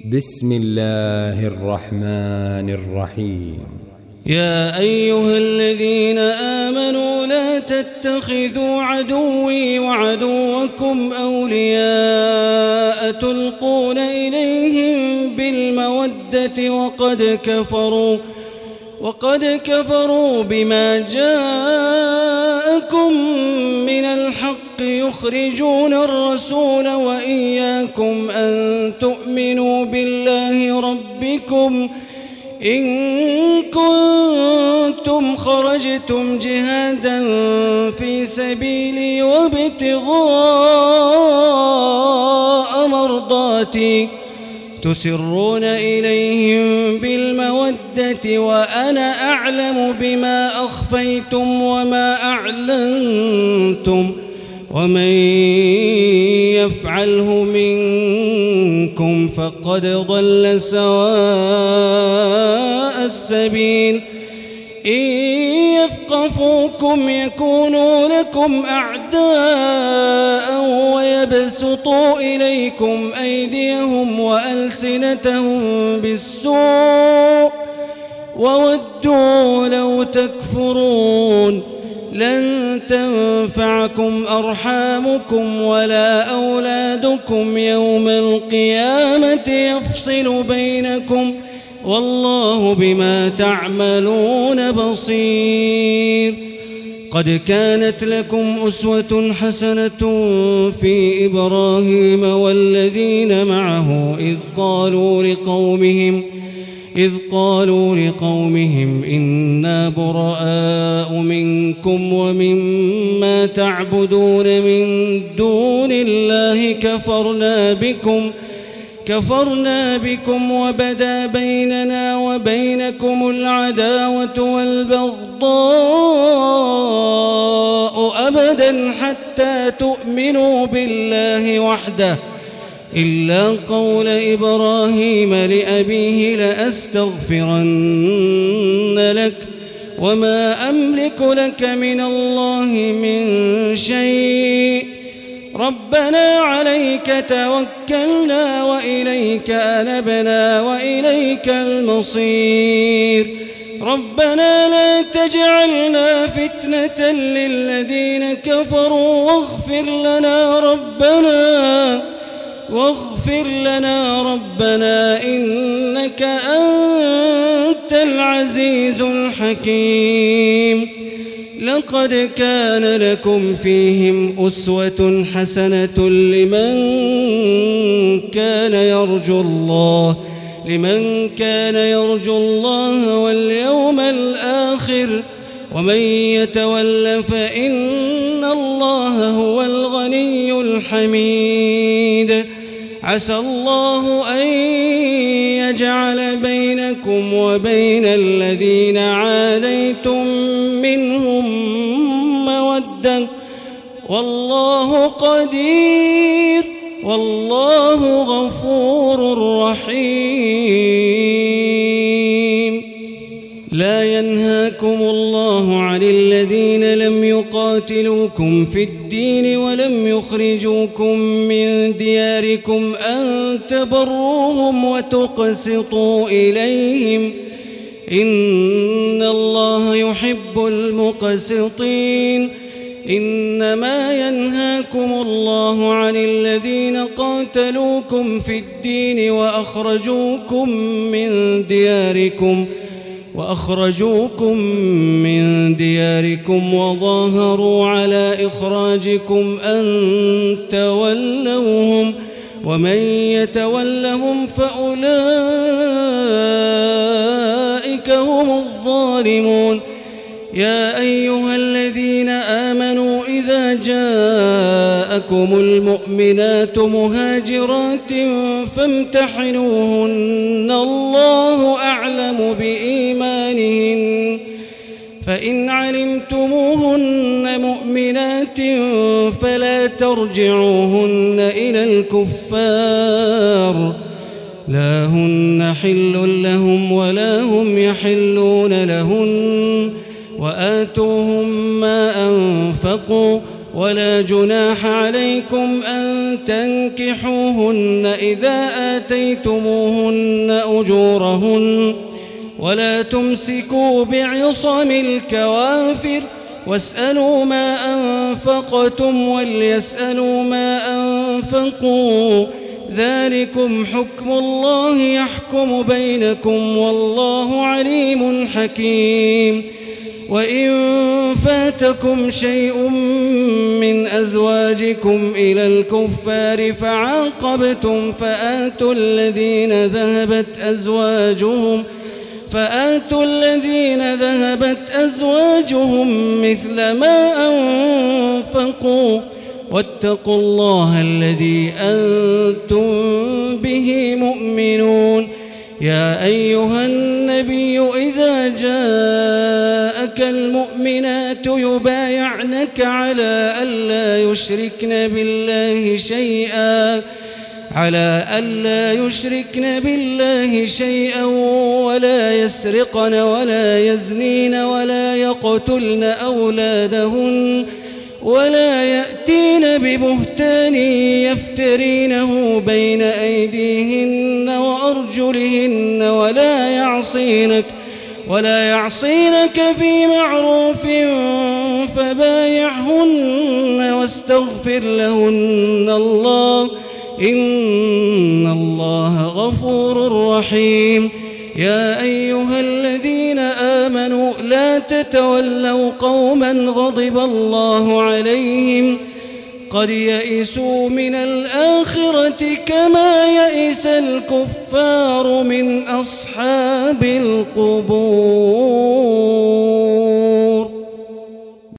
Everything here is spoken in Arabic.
بسم الله الرحمن الرحيم. يا أيها الذين آمنوا لا تتخذوا عدوي وعدوكم أولياء تلقون إليهم بالمودة وقد كفروا بما جاءكم من الحق يخرجون الرسول وإياكم أن تؤمنوا بالله ربكم إن كنتم خرجتم جهادا في سبيلي وابتغاء مرضاتي تسرون إليهم بالمودة وأنا أعلم بما أخفيتم وما أعلنتم ومن يفعله منكم فقد ضل سواء السبيل إن يثقفوكم يكونوا لكم أعداء ويبسطوا إليكم أيديهم وألسنتهم بالسوء وودوا لو تكفرون لن تنفعكم أرحامكم ولا أولادكم يوم القيامة يفصل بينكم والله بما تعملون بصير. قد كانت لكم أسوة حسنة في إبراهيم والذين معه إذ قالوا لقومهم إنا براء منكم ومما تعبدون من دون الله كفرنا بكم وبدا بيننا وبينكم العداوة والبغضاء أبدا حتى تؤمنوا بالله وحده إلا قول إبراهيم لأبيه لأستغفرن لك وما أملك لك من الله من شيء ربنا عليك توكلنا وإليك أنبنا وإليك المصير ربنا لا تجعلنا فتنة للذين كفروا واغفر لنا ربنا إنك أنت العزيز الحكيم. لقد كان لكم فيهم أسوة حسنة لمن كان يرجو الله واليوم الآخر ومن يتول فإن الله هو الغني الحميد. عسى الله أن يجعل بينكم وبين الذين عاديتم منهم مودة والله قدير والله غفور رحيم. لا ينهاكم الله عن الذين لم يقاتلوكم في الدين ولم يخرجوكم من دياركم أن تبروهم وتقسطوا إليهم إن الله يحب المقسطين. إنما ينهاكم الله عن الذين قاتلوكم في الدين وأخرجوكم من دياركم وظاهروا على إخراجكم أن تولوهم ومن يتولهم فأولئك هم الظالمون. يا أيها الذين آمنوا إذا جاءكم المؤمنات مهاجرات فامتحنوهن الله أعلم بإيمانهن فإن علمتموهن مؤمنات فلا ترجعوهن إلى الكفار لا هن حل لهم ولا هم يحلون لهن وآتوهم ما أنفقوا ولا جناح عليكم أن تنكحوهن إذا آتيتموهن أجورهن ولا تمسكوا بعصم الكوافر واسألوا ما أنفقتم وليسألوا ما أنفقوا ذلكم حكم الله يحكم بينكم والله عليم حكيم. وإن فاتكم شيء من أزواجكم إلى الكفار فعاقبتم فآتوا الذين ذهبت أزواجهم مثل ما أنفقوا واتقوا الله الذي أنتم به مؤمنون. يا أيها النبي إذا جاءك المؤمنات يبايعنك على ألا يشركن بالله شيئا ولا يسرقن ولا يزنين ولا يقتلن أولادهن ولا يأتين ببهتان يفترينه بين أيديهن وأرجلهن ولا يعصينك في معروف فبايعهن واستغفر لهن الله إن الله غفور رحيم. يا أيها الذين آمنوا لا تتولوا قوما غضب الله عليهم قد يئسوا من الآخرة كما يئس الكفار من أصحاب القبور.